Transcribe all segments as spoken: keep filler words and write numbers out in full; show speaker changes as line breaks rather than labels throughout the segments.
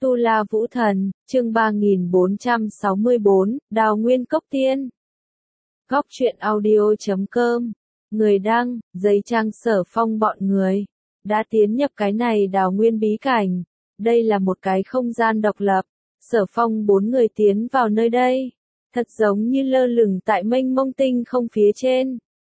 Tu La Vũ Thần, chương ba nghìn bốn trăm sáu mươi bốn, Đào Nguyên Cốc Tiên. Góc truyện audio chấm com. Người đăng, giấy trang Sở Phong bọn người. Đã tiến nhập cái này Đào Nguyên bí cảnh. Đây là một cái không gian độc lập. Sở Phong bốn người tiến vào nơi đây. Thật giống như lơ lửng tại mênh mông tinh không phía trên.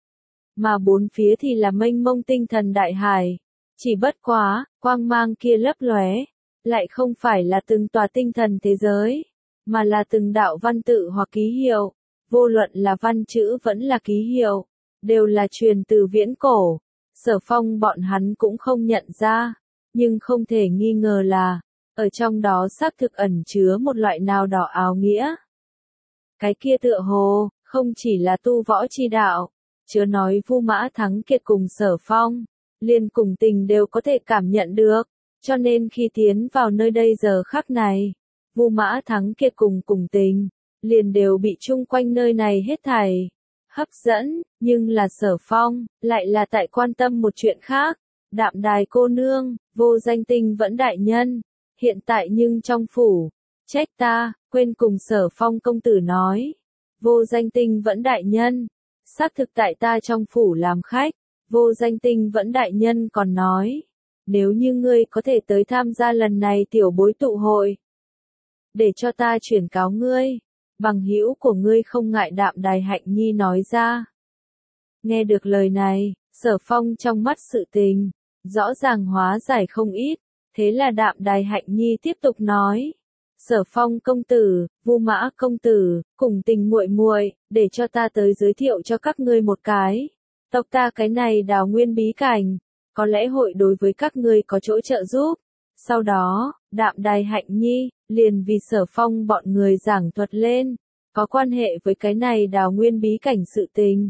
Mà bốn phía thì là mênh mông tinh thần đại hải. Chỉ bất quá, quang mang kia lấp lóe. Lại không phải là từng tòa tinh thần thế giới, mà là từng đạo văn tự hoặc ký hiệu, vô luận là văn chữ vẫn là ký hiệu, đều là truyền từ viễn cổ. Sở Phong bọn hắn cũng không nhận ra, nhưng không thể nghi ngờ là, ở trong đó xác thực ẩn chứa một loại nào đó áo nghĩa. Cái kia tựa hồ, không chỉ là tu võ chi đạo, chớ nói Vu Mã Thắng Kiệt cùng Sở Phong, liền cùng tình đều có thể cảm nhận được. Cho nên khi tiến vào nơi đây giờ khắc này, Vu Mã Thắng Kiệt cùng cùng tình, liền đều bị chung quanh nơi này hết thảy hấp dẫn, nhưng là Sở Phong, lại là tại quan tâm một chuyện khác. Đạm Đài cô nương, Vô Danh Tinh vẫn đại nhân, hiện tại nhưng trong phủ, trách ta, quên cùng Sở Phong công tử nói. Vô Danh Tinh vẫn đại nhân, xác thực tại ta trong phủ làm khách. Vô Danh Tinh vẫn đại nhân còn nói, nếu như ngươi có thể tới tham gia lần này tiểu bối tụ hội, để cho ta chuyển cáo ngươi, bằng hữu của ngươi không ngại. Đạm Đài Hạnh Nhi nói ra. Nghe được lời này, Sở Phong trong mắt sự tình, rõ ràng hóa giải không ít, thế là Đạm Đài Hạnh Nhi tiếp tục nói. Sở Phong công tử, Vu Mã công tử, cùng tình muội muội, để cho ta tới giới thiệu cho các ngươi một cái. Tộc ta cái này Đào Nguyên bí cảnh, có lẽ hội đối với các ngươi có chỗ trợ giúp. Sau đó, Đạm Đài Hạnh Nhi, liền vì Sở Phong bọn người giảng thuật lên, có quan hệ với cái này Đào Nguyên bí cảnh sự tình.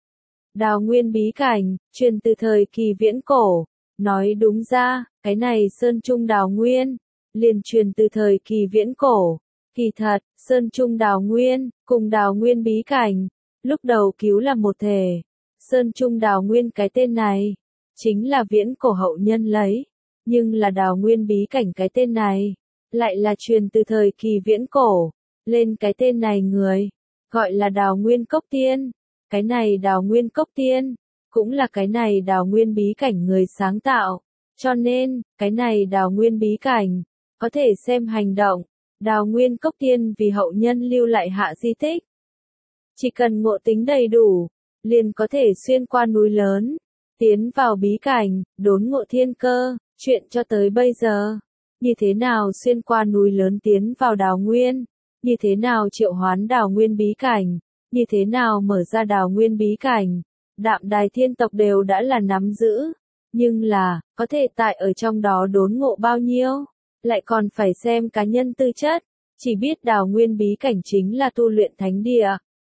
Đào Nguyên bí cảnh, truyền từ thời kỳ viễn cổ, nói đúng ra, cái này Sơn Trung Đào Nguyên, liền truyền từ thời kỳ viễn cổ. Kỳ thật, Sơn Trung Đào Nguyên, cùng Đào Nguyên bí cảnh, lúc đầu cứu là một thể. Sơn Trung Đào Nguyên cái tên này, chính là viễn cổ hậu nhân lấy, nhưng là Đào Nguyên bí cảnh cái tên này, lại là truyền từ thời kỳ viễn cổ, lên cái tên này người, gọi là Đào Nguyên Cốc Tiên. Cái này Đào Nguyên Cốc Tiên, cũng là cái này Đào Nguyên bí cảnh người sáng tạo, cho nên, cái này Đào Nguyên bí cảnh, có thể xem hành động, Đào Nguyên Cốc Tiên vì hậu nhân lưu lại hạ di tích. Chỉ cần ngộ tính đầy đủ, liền có thể xuyên qua núi lớn, tiến vào bí cảnh, đốn ngộ thiên cơ. Chuyện cho tới bây giờ, như thế nào xuyên qua núi lớn tiến vào Đào Nguyên, như thế nào triệu hoán Đào Nguyên bí cảnh, như thế nào mở ra Đào Nguyên bí cảnh, Đạm Đài thiên tộc đều đã là nắm giữ, nhưng là, có thể tại ở trong đó đốn ngộ bao nhiêu, lại còn phải xem cá nhân tư chất, chỉ biết Đào Nguyên bí cảnh chính là tu luyện thánh địa,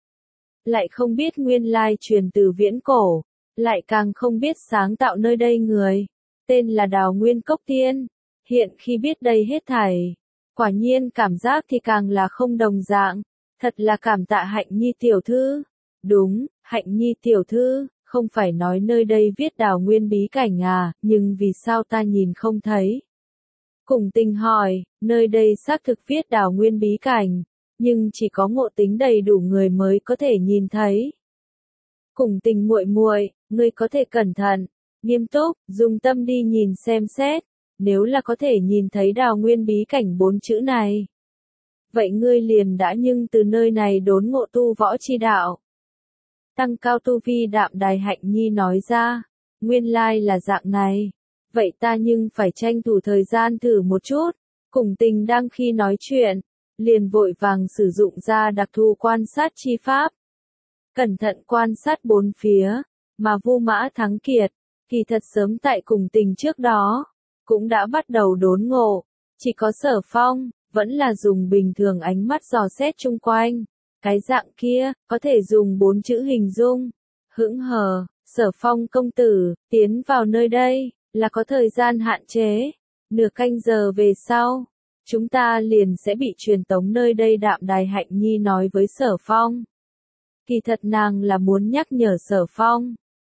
lại không biết nguyên lai truyền từ viễn cổ, lại càng không biết sáng tạo nơi đây người, tên là Đào Nguyên Cốc Tiên. Hiện khi biết đây hết thảy, quả nhiên cảm giác thì càng là không đồng dạng, thật là cảm tạ Hạnh Nhi tiểu thư. Đúng, Hạnh Nhi tiểu thư, không phải nói nơi đây viết Đào Nguyên bí cảnh à, nhưng vì sao ta nhìn không thấy? Cùng tình hỏi, nơi đây xác thực viết Đào Nguyên bí cảnh, nhưng chỉ có ngộ tính đầy đủ người mới có thể nhìn thấy. Cùng tình muội muội, ngươi có thể cẩn thận, nghiêm túc, dùng tâm đi nhìn xem xét, nếu là có thể nhìn thấy Đào Nguyên bí cảnh bốn chữ này. Vậy ngươi liền đã nhưng từ nơi này đốn ngộ tu võ chi đạo. Tăng cao tu vi. Đạm Đài Hạnh Nhi nói ra, nguyên lai là dạng này. Vậy ta nhưng phải tranh thủ thời gian thử một chút. Cùng tình đang khi nói chuyện, liền vội vàng sử dụng ra đặc thù quan sát chi pháp. Cẩn thận quan sát bốn phía, mà Vu Mã Thắng Kiệt, kỳ thật sớm tại cùng tình trước đó, cũng đã bắt đầu đốn ngộ, chỉ có Sở Phong, vẫn là dùng bình thường ánh mắt dò xét chung quanh, cái dạng kia, có thể dùng bốn chữ hình dung, hững hờ. Sở Phong công tử, tiến vào nơi đây, là có thời gian hạn chế, nửa canh giờ về sau, chúng ta liền sẽ bị truyền tống nơi đây. Đạm Đài Hạnh Nhi nói với Sở Phong. Kỳ thật nàng là muốn nhắc nhở Sở Phong,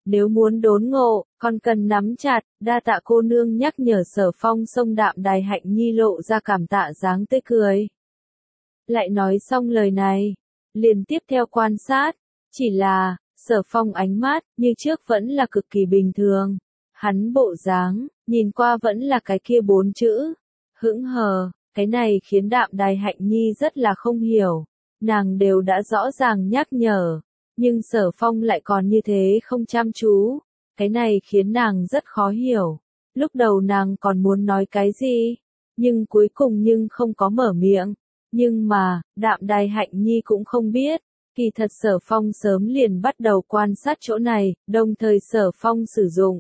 Nếu muốn đốn ngộ, còn cần nắm chặt, đa tạ cô nương nhắc nhở. Sở Phong xông Đạm Đài Hạnh Nhi lộ ra cảm tạ dáng tươi cười. Lại nói xong lời này, liền tiếp theo quan sát, chỉ là, Sở Phong ánh mắt, như trước vẫn là cực kỳ bình thường. Hắn bộ dáng, nhìn qua vẫn là cái kia bốn chữ, hững hờ, cái này khiến Đạm Đài Hạnh Nhi rất là không hiểu. Nàng đều đã rõ ràng nhắc nhở, nhưng Sở Phong lại còn như thế không chăm chú, cái này khiến nàng rất khó hiểu. Lúc đầu nàng còn muốn nói cái gì, nhưng cuối cùng nhưng không có mở miệng. Nhưng mà, Đạm Đài Hạnh Nhi cũng không biết, kỳ thật Sở Phong sớm liền bắt đầu quan sát chỗ này, đồng thời Sở Phong sử dụng.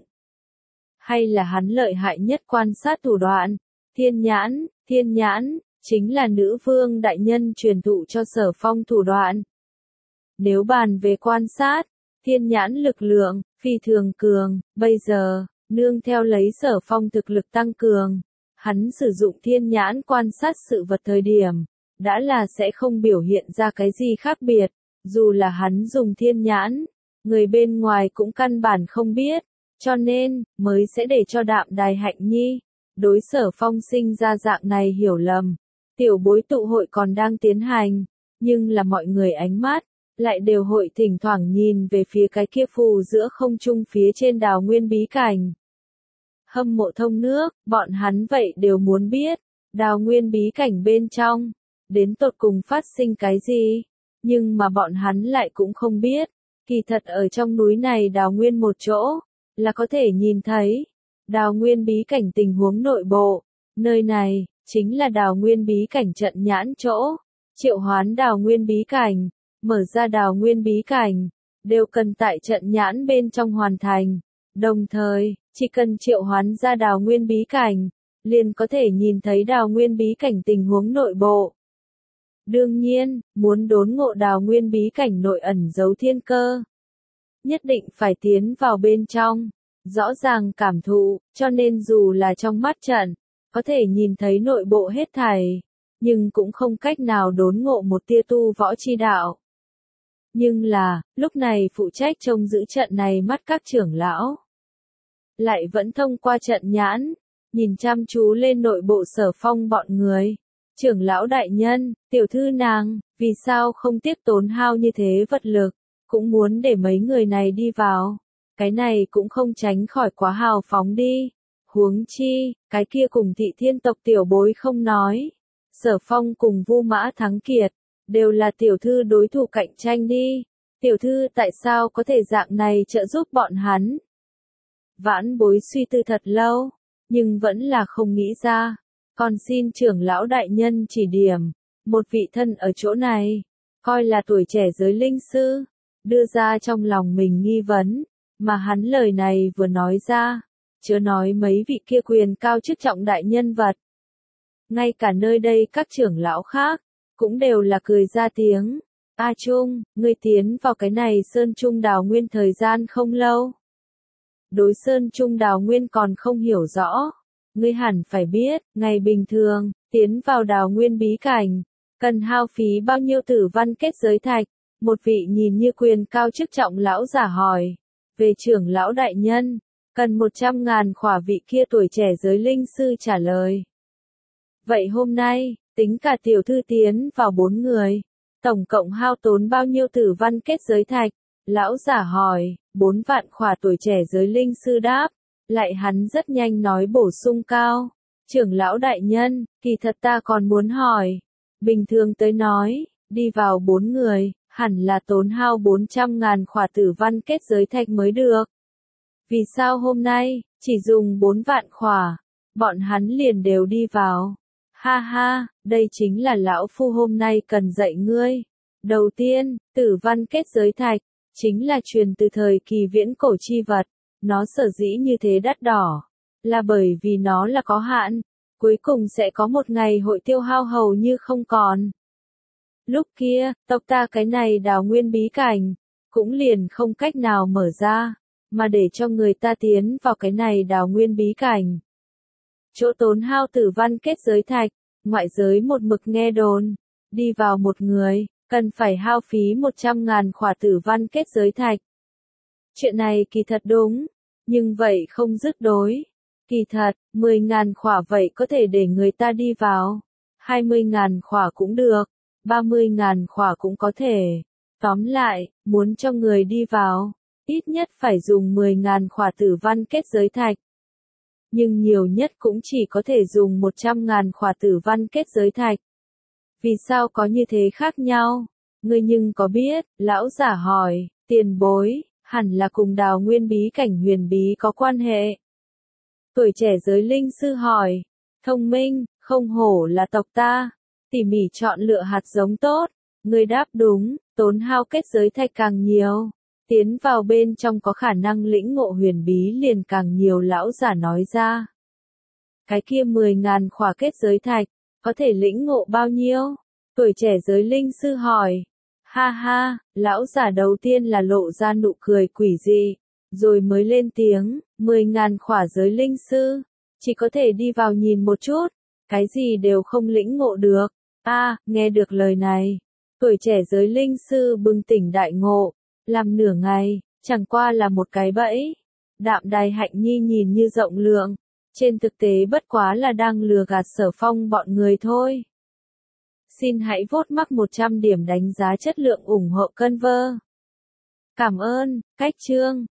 Hay là hắn lợi hại nhất quan sát thủ đoạn, thiên nhãn, thiên nhãn, chính là nữ vương đại nhân truyền thụ cho Sở Phong thủ đoạn. Nếu bàn về quan sát, thiên nhãn lực lượng, phi thường cường, bây giờ, nương theo lấy Sở Phong thực lực tăng cường, hắn sử dụng thiên nhãn quan sát sự vật thời điểm, đã là sẽ không biểu hiện ra cái gì khác biệt, dù là hắn dùng thiên nhãn, người bên ngoài cũng căn bản không biết, cho nên, mới sẽ để cho Đạm Đài Hạnh Nhi, đối Sở Phong sinh ra dạng này hiểu lầm. Tiểu bối tụ hội còn đang tiến hành, nhưng là mọi người ánh mắt, lại đều hội thỉnh thoảng nhìn về phía cái kia phù giữa không trung phía trên đào nguyên bí cảnh. Hâm mộ thông nước, bọn hắn vậy đều muốn biết, đào nguyên bí cảnh bên trong, đến tột cùng phát sinh cái gì, nhưng mà bọn hắn lại cũng không biết, kỳ thật ở trong núi này đào nguyên một chỗ, là có thể nhìn thấy, đào nguyên bí cảnh tình huống nội bộ, nơi này, chính là đào nguyên bí cảnh trận nhãn chỗ, triệu hoán đào nguyên bí cảnh, mở ra đào nguyên bí cảnh, đều cần tại trận nhãn bên trong hoàn thành, đồng thời, chỉ cần triệu hoán ra đào nguyên bí cảnh, liền có thể nhìn thấy đào nguyên bí cảnh tình huống nội bộ. Đương nhiên, muốn đốn ngộ đào nguyên bí cảnh nội ẩn giấu thiên cơ, nhất định phải tiến vào bên trong, rõ ràng cảm thụ, cho nên dù là trong mắt trận, có thể nhìn thấy nội bộ hết thảy, nhưng cũng không cách nào đốn ngộ một tia tu võ chi đạo. Nhưng là, lúc này phụ trách trông giữ trận này mắt các trưởng lão, lại vẫn thông qua trận nhãn, nhìn chăm chú lên nội bộ Sở Phong bọn người. Trưởng lão đại nhân, tiểu thư nàng, vì sao không tiếp tốn hao như thế vật lực, cũng muốn để mấy người này đi vào. Cái này cũng không tránh khỏi quá hào phóng đi. Huống chi, cái kia cùng Thị Thiên tộc tiểu bối không nói. Sở Phong cùng Vu Mã Thắng Kiệt, đều là tiểu thư đối thủ cạnh tranh đi. Tiểu thư tại sao có thể dạng này trợ giúp bọn hắn? Vãn bối suy tư thật lâu, nhưng vẫn là không nghĩ ra. Còn xin trưởng lão đại nhân chỉ điểm, một vị thân ở chỗ này, coi là tuổi trẻ giới linh sư, đưa ra trong lòng mình nghi vấn, mà hắn lời này vừa nói ra, chớ nói mấy vị kia quyền cao chức trọng đại nhân vật. Ngay cả nơi đây các trưởng lão khác, cũng đều là cười ra tiếng, A Trung, ngươi tiến vào cái này Sơn Trung Đào Nguyên thời gian không lâu. Đối Sơn Trung Đào Nguyên còn không hiểu rõ. Ngươi hẳn phải biết, ngày bình thường, tiến vào đào nguyên bí cảnh, cần hao phí bao nhiêu tử văn kết giới thạch, một vị nhìn như quyền cao chức trọng lão giả hỏi, về trưởng lão đại nhân, cần một trăm ngàn khỏa vị kia tuổi trẻ giới linh sư trả lời. Vậy hôm nay, tính cả tiểu thư tiến vào bốn người, tổng cộng hao tốn bao nhiêu tử văn kết giới thạch, lão giả hỏi, bốn vạn khỏa tuổi trẻ giới linh sư đáp. Lại hắn rất nhanh nói bổ sung cao, trưởng lão đại nhân, kỳ thật ta còn muốn hỏi, bình thường tới nói, đi vào bốn người, hẳn là tốn hao bốn trăm ngàn khỏa tử văn kết giới thạch mới được. Vì sao hôm nay, chỉ dùng bốn vạn khỏa, bọn hắn liền đều đi vào. Ha ha, đây chính là lão phu hôm nay cần dạy ngươi. Đầu tiên, tử văn kết giới thạch, chính là truyền từ thời kỳ viễn cổ chi vật. Nó sở dĩ như thế đắt đỏ, là bởi vì nó là có hạn, cuối cùng sẽ có một ngày hội tiêu hao hầu như không còn. Lúc kia, tộc ta cái này đào nguyên bí cảnh, cũng liền không cách nào mở ra, mà để cho người ta tiến vào cái này đào nguyên bí cảnh. Chỗ tốn hao tử văn kết giới thạch, ngoại giới một mực nghe đồn, đi vào một người, cần phải hao phí một trăm ngàn khỏa tử văn kết giới thạch. Chuyện này kỳ thật đúng, nhưng vậy không dứt đối. Kỳ thật, mười ngàn khỏa vậy có thể để người ta đi vào. hai mươi ngàn khỏa cũng được, ba mươi ngàn khỏa cũng có thể. Tóm lại, muốn cho người đi vào, ít nhất phải dùng mười ngàn khỏa tử văn kết giới thạch. Nhưng nhiều nhất cũng chỉ có thể dùng một trăm ngàn khỏa tử văn kết giới thạch. Vì sao có như thế khác nhau? Ngươi nhưng có biết, lão giả hỏi, tiền bối, hẳn là cùng đào nguyên bí cảnh huyền bí có quan hệ. Tuổi trẻ giới linh sư hỏi, thông minh, không hổ là tộc ta, tỉ mỉ chọn lựa hạt giống tốt, ngươi đáp đúng, tốn hao kết giới thạch càng nhiều, tiến vào bên trong có khả năng lĩnh ngộ huyền bí liền càng nhiều, lão giả nói ra. Cái kia mười ngàn khỏa kết giới thạch, có thể lĩnh ngộ bao nhiêu? Tuổi trẻ giới linh sư hỏi. Ha ha, lão giả đầu tiên là lộ ra nụ cười quỷ dị, rồi mới lên tiếng, mười ngàn khỏa giới linh sư, chỉ có thể đi vào nhìn một chút, cái gì đều không lĩnh ngộ được. A, à, nghe được lời này, tuổi trẻ giới linh sư bừng tỉnh đại ngộ, làm nửa ngày, chẳng qua là một cái bẫy. Đạm Đài Hạnh Nhi nhìn như rộng lượng, trên thực tế bất quá là đang lừa gạt Sở Phong bọn người thôi. Xin hãy vote mắc một trăm điểm đánh giá chất lượng ủng hộ Conver. Cảm ơn, cách chương.